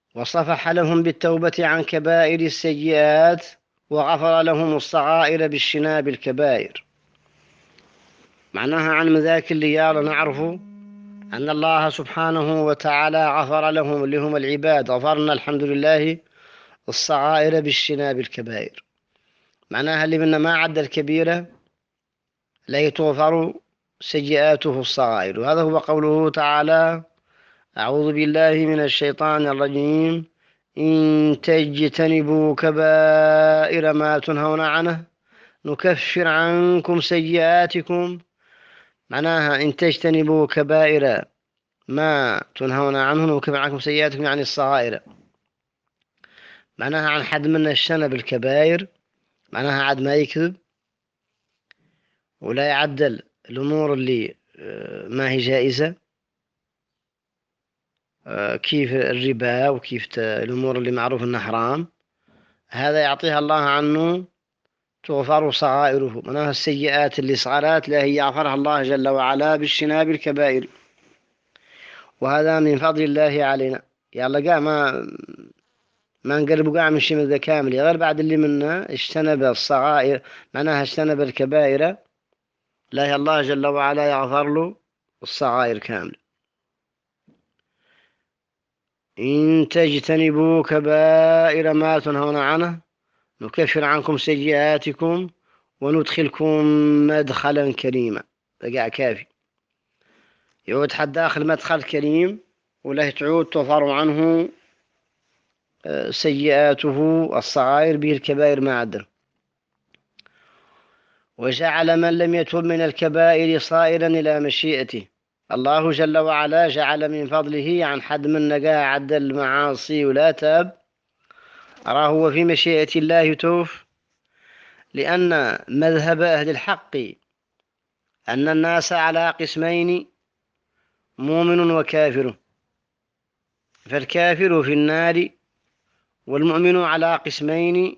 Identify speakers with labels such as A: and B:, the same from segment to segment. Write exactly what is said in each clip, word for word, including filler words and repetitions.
A: وصفح لهم بالتوبة عن كبائر السيئات، وغفر لهم الصغائر باجتناب الكبائر. معناها عن ذاك اللي يالا نعرف أن الله سبحانه وتعالى غفر لهم اللي هم العباد، غفرنا الحمد لله الصغائر باجتناب الكبائر. معناها اللي منا ما عد الكبيرة لا تغفر سيئاته الصغائر. وهذا هو قوله تعالى: أعوذ بالله من الشيطان الرجيم: إن تجتنبوا كبائر ما تنهون عنه نكفر عنكم سيئاتكم. معناها إن تجتنبوا كبائر ما تنهون عنه نكفر عنكم سيئاتكم، يعني الصغائر. معناها عن حد منا اجتنب الكبائر، معناها عد ما يكذب ولا يعدل الأمور اللي آه، ما هي جائزة، آه، كيف الربا وكيف ت- الأمور اللي معروف أنها حرام. هذا يعطيها الله عنه تغفر صغائره، معناها السيئات اللي صغرت لا هي يغفرها الله جل وعلا باجتناب الكبائر. وهذا من فضل الله علينا. يلا قا ما ما نقرب قاع من شيء من ذا كامل غير بعد اللي منا اجتنب الصغائر، معناها اجتنب الكبائر لا الله جل وعلا يغفر له الصغائر كامل. إن تجتنبوا كبائر ما تنهون عنه نكفر عنكم سيئاتكم وندخلكم مدخلا كريما. بقى كافي، يعود حد داخل مدخل كريم وله تعود تغفر عنه آه، سيئاته الصغائر به الكبائر ما عدل. وجعل من لم يتب من الكبائر صائرا إلى مشيئته. الله جل وعلا جعل من فضله عن حد من نقا عد المعاصي ولا تاب، أراه هو في مشيئة الله يتوف. لأن مذهب أهل الحق أن الناس على قسمين: مؤمن وكافر. فالكافر في النار، والمؤمن على قسمين: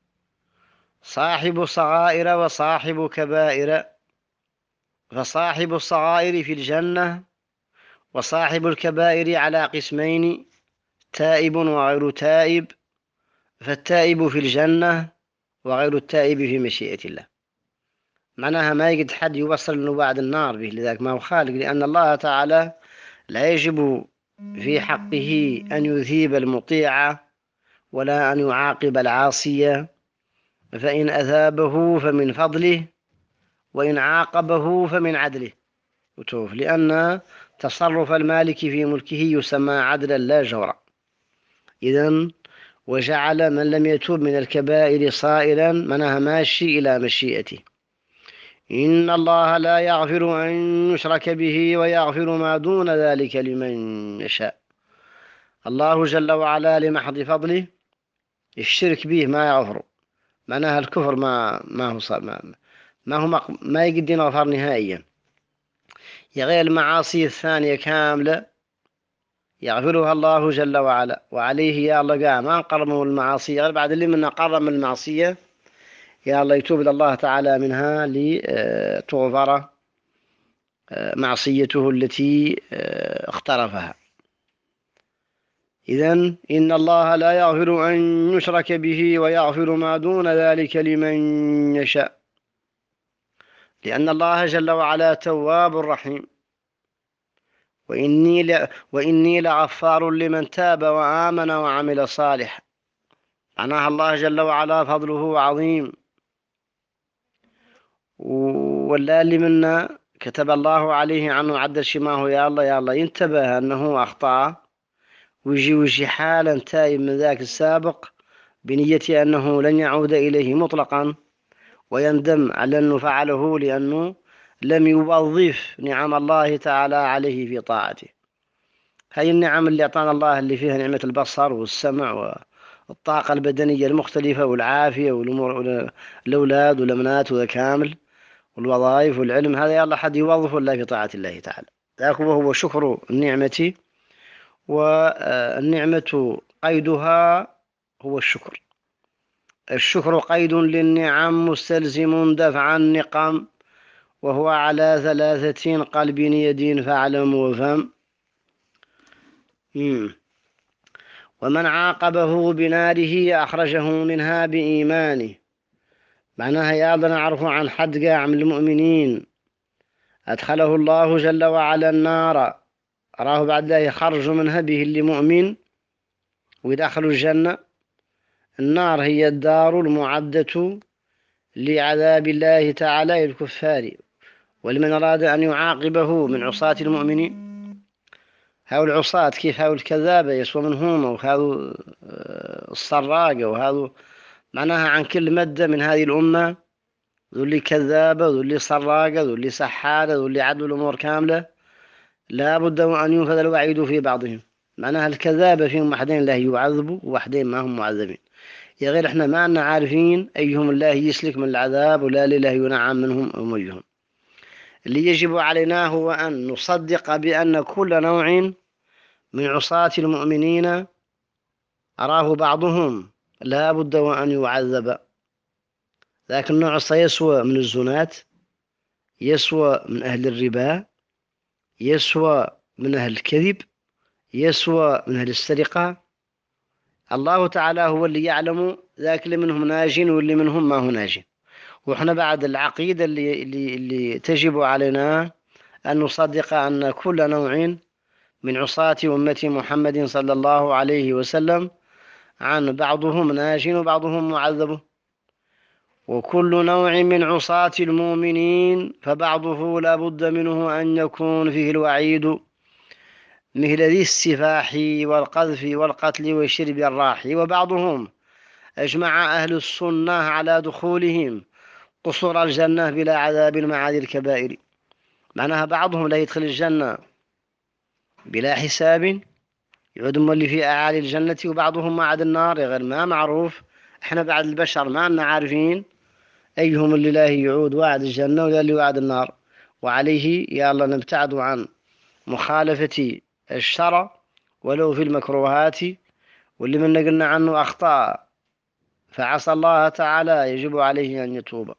A: صاحب صغائر وصاحب كبائر. فصاحب الصغائر في الجنة، وصاحب الكبائر على قسمين: تائب وغير تائب. فالتائب في الجنة وغير التائب في مشيئة الله. معناها ما يقد حد يوصل انه بعد النار به، لذلك ما هو خالق، لأن الله تعالى لا يجب في حقه أن يثيب المطيع ولا أن يعاقب العاصية. فإن أثابه فمن فضله، وإن عاقبه فمن عدله. وتوف لأن تصرف المالك في ملكه يسمى عدلا لا جورا. إذن وجعل من لم يتوب من الكبائر صائرا، منها ماشي إلى مشيئته. إن الله لا يغفر أن يشرك به ويغفر ما دون ذلك لمن يشاء. الله جل وعلا لمحض فضله الشرك به ما يغفر، معناها الكفر ما ما هو صار ما, ما هو ما, ما يقدر يغفر نهائيا. غير المعاصي الثانية كاملة يغفرها الله جل وعلا، وعليه يا الله قام ما قرموا المعاصي غير بعد اللي من قرم المعصية يا الله يتوب إلى الله تعالى منها لتغفر معصيته التي اقترفها. إذن إن الله لا يغفر أن يشرك به ويغفر ما دون ذلك لمن يشاء، لأن الله جل وعلا تواب رحيم. وإني, ل... وإني لغفار لمن تاب وآمن وعمل صالحا. معناها الله جل وعلا فضله عظيم. واللي منا كتب الله عليه عنه عدل شماه يا الله يا الله ينتبه أنه أخطأ، ويجي ويجي حالا تائب من ذاك السابق بنية أنه لن يعود إليه مطلقا، ويندم على أنه فعله لأنه لم يوظف نعم الله تعالى عليه في طاعته. هاي النعم اللي أعطانا الله اللي فيها نعمة البصر والسمع والطاقة البدنية المختلفة والعافية والأمور، الأولاد والأمنات وذا كامل والوظائف والعلم، هذا يا الله حد يوظفه إلا في طاعة الله تعالى. ذاك هو شكر النعمة. والنعمة قيدها هو الشكر. الشكر قيد للنعم مستلزم دفع النقم، وهو على ثلاثة: قلب يد فاعلم وفهم. ومن عاقبه بناره أخرجه منها بإيمانه. معناها يلا نعرف عن حد قاع من المؤمنين أدخله الله جل وعلا النار، أراه بعد ذلك يخرج منها به اللي مؤمن ويدخل الجنة. النار هي الدار المعدة لعذاب الله تعالى الكفار، ولمن أراد أن يعاقبه من عصاة المؤمنين. هؤلاء العصاة كيف هؤلاء الكذابة يسوى منهم، وهذا السراقة، وهذا معناها عن كل مادة من هذه الأمة، ذو اللي كذابة، ذو اللي سراقة، ذو اللي سحارة، ذو اللي عدوا الأمور كاملة، لا بد أن ينفذ الوعيد في بعضهم. معناها الكذابة فيهم وحدين لا يعذبوا ووحدين ما هم معذبين. يا غير احنا ما أننا عارفين أيهم الله يسلك من العذاب ولا لله ينعم منهم أميهم. اللي يجب علينا هو أن نصدق بأن كل نوع من عصاة المؤمنين أراه بعضهم لا بد وأن يعذب. ذاك النوع سيسوى من الزنات، يسوى من أهل الربا، يسوى من أهل الكذب، يسوى من أهل السرقة. الله تعالى هو اللي يعلم ذاك اللي منهم ناجين واللي منهم ما هو ناجين. وإحنا بعد العقيدة اللي, اللي, اللي تجب علينا أن نصدق أن كل نوع من عصاة أمة محمد صلى الله عليه وسلم عن بعضهم ناج وبعضهم معذب. وكل نوع من عصاة المؤمنين فبعضه لا بد منه أن يكون فيه الوعيد، مثل ذي السفاح والقذف والقتل والشرب الراح. وبعضهم أجمع أهل السنة على دخولهم قصور الجنة بلا عذاب مع ذي الكبائر. معناها بعضهم لا يدخل الجنة بلا حساب يعدم اللي في أعالي الجنة، وبعضهم ما عاد النار غير ما معروف. احنا بعد البشر ما أننا عارفين أيهم اللي لا يعود وعد الجنة ولا اللي وعد النار. وعليه يا الله نبتعد عن مخالفة الشرع ولو في المكروهات، واللي من قلنا عنه أخطاء فعسى الله تعالى يجب عليه أن يتوب.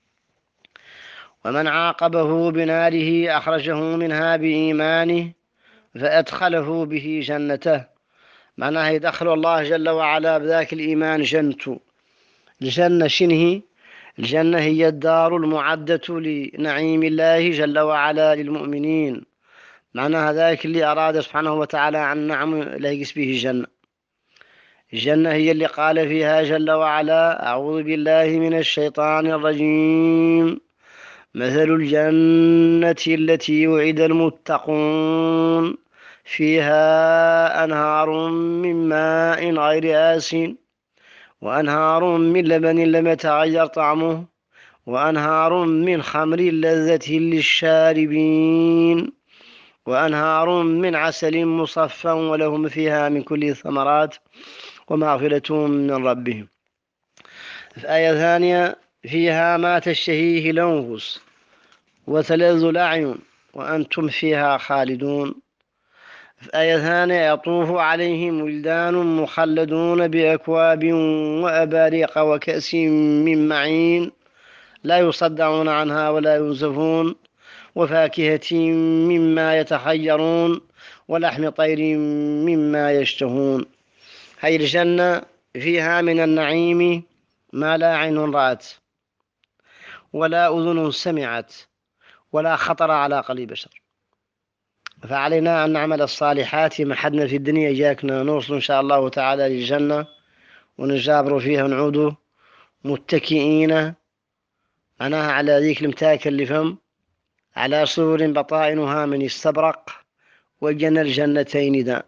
A: ومن عاقبه بناره أخرجه منها بإيمانه فأدخله به جنته. معناها يدخل الله جل وعلا بذاك الإيمان جنته. الجنة شنه؟ الجنة هي الدار المعدة لنعيم الله جل وعلا للمؤمنين. معناها ذاك اللي أراد سبحانه وتعالى عن نعم لا يقس به الجنة. الجنة هي اللي قال فيها جل وعلا: أعوذ بالله من الشيطان الرجيم، مثل الجنة التي وعد المتقون فيها أنهار من ماء غير آسن وأنهار من لبن لم يتغير طعمه وأنهار من خمر لذة للشاربين وأنهار من عسل مصفى ولهم فيها من كل الثمرات ومغفرة من ربهم. في آية ثانية: فيها ما تشتهيه الأنفس وتلذ الأعين وأنتم فيها خالدون. في آية ثانية: يطوف عليهم ولدان مخلدون بأكواب وأباريق وكأس من معين لا يصدعون عنها ولا ينزفون وفاكهة مما يتخيرون ولحم طير مما يشتهون. هذه الجنة فيها من النعيم ما لا عين رأت ولا أذن سمعت ولا خطر على قلب بشر. فعلينا أن نعمل الصالحات ما حدنا في الدنيا جاكنا نوصل إن شاء الله تعالى للجنة ونجابر فيها ونعودوا متكئين أنا على ذيك المتاكل اللي فم على سرر بطائنها من استبرق وجنى الجنتين دا.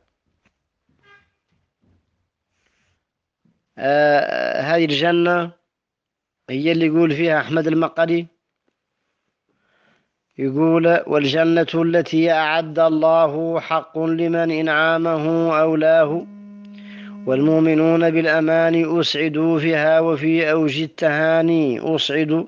A: آه هذه الجنة هي اللي يقول فيها أحمد المقري، يقول: والجنة التي أعد الله حق لمن إنعامه أولاه والمؤمنون بالأمان أسعدوا فيها وفي أوج التهاني أسعدوا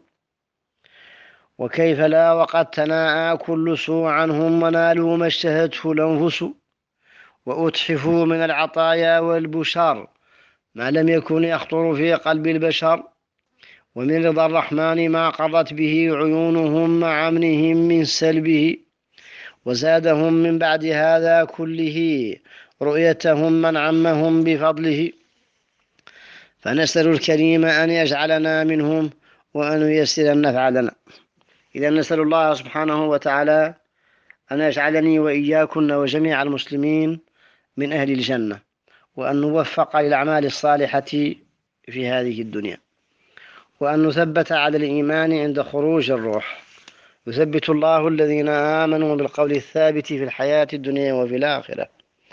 A: وكيف لا وقد تناءى كل سوء عنهم ونالوا ما اشتهته الأنفس وأتحفوا من العطايا والبشر ما لم يكن يخطر في قلب البشر ومن رضا الرحمن ما قضت به عيونهم مع أمنهم من سلبه وزادهم من بعد هذا كله رؤيتهم من عمهم بفضله، فنسأل الكريم أن يجعلنا منهم وأن ييسر النفع لنا. إذا نسأل الله سبحانه وتعالى أن يجعلني وإياكن وجميع المسلمين من أهل الجنة، وأن نوفق للأعمال الصالحة في هذه الدنيا، وأن نثبت على الإيمان عند خروج الروح. يثبت الله الذين آمنوا بالقول الثابت في الحياة الدنيا وفي الآخرة.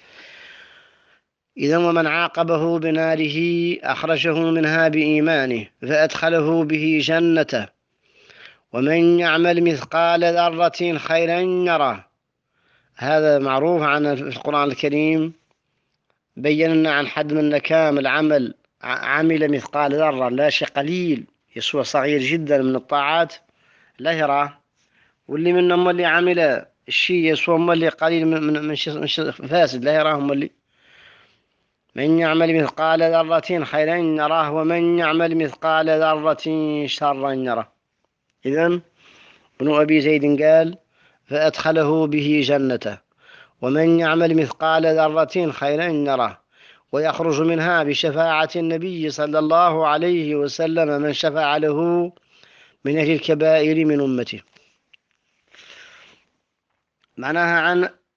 A: إذا ومن عاقبه بناره أخرجه منها بإيمانه فأدخله به جنته، ومن يعمل مثقال ذرة خيرا يره. هذا معروف عن في القرآن الكريم، بينا عن حد من نكام العمل عمل مثقال ذرة، لا شيء قليل، يسوى صغير جدا من الطاعات لا يراه، واللي منهم اللي عمل الشيء يسوى اللي قليل من من شيء فاسد لا يراهم اللي. من يعمل مثقال ذرة خيرا يراه، ومن يعمل مثقال ذرة شرا يره. إذن ابن أبي زيد قال فأدخله به جنته، ومن يعمل مثقال ذرة خيرا يره، ويخرج منها بشفاعة النبي صلى الله عليه وسلم من شفع له من أهل الكبائر من أمته. معناها عن